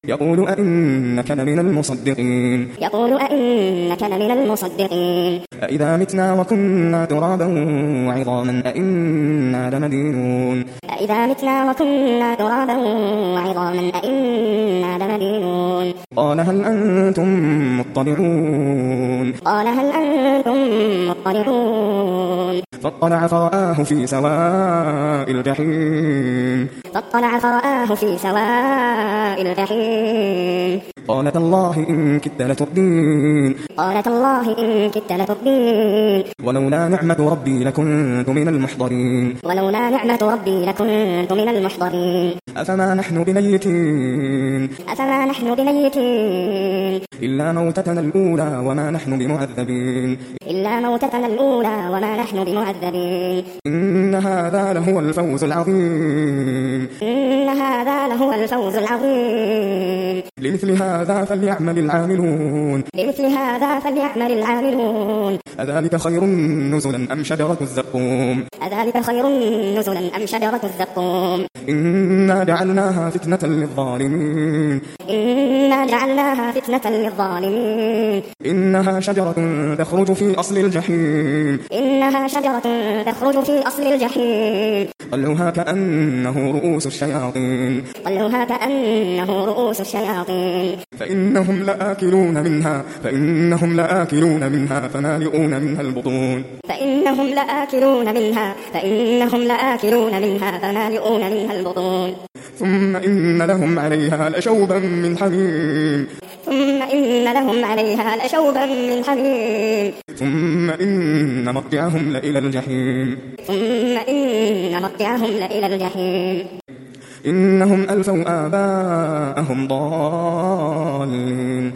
يقول أئنك لمن المصدقين أئذا متنا وكنا ترابا وعظاما أئنا لمدينون قال هل أنتم مطلعون فاطلع فرآه في سواء الجحيم قال تالله إن كدت لتردين ولولا نعمة ربي لكنت من المحضرين أفما نحن بميتين إلا موتتنا الأولى وما نحن بمعذبين إن هذا لهو الفوز العظيم لمثل هذا فليعمل العاملون أذلك خير نزلا أم شجرة الزقوم إنا جعلناها فتنة للظالمين إنها شجرة تخرج في أصل الجحيم طلعها كأنه رؤوس الشياطين فإنهم لآكلون منها فمالئون منها البطون ثم إن لهم عليها لشوبا من حميم ثم إن مرجعهم لإلى الجحيم إنهم ألفوا آباءهم ضالين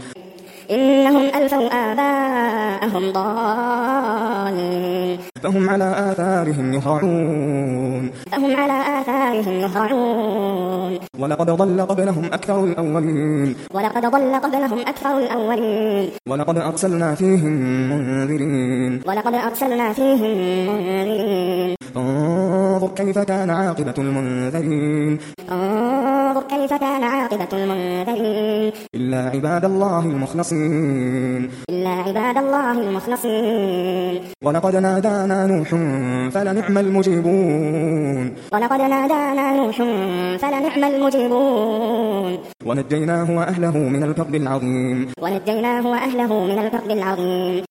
فهم على آثارهم يهرعون ولقد ضل قبلهم أكثر الأولين ولقد أرسلنا فيهم منذرين انظر كيف كان عاقبة المنذرين إلا عباد الله المخلصين ولقد نادانا نوح فلنعم المجيبون ونجيناه وأهله من الكرب العظيم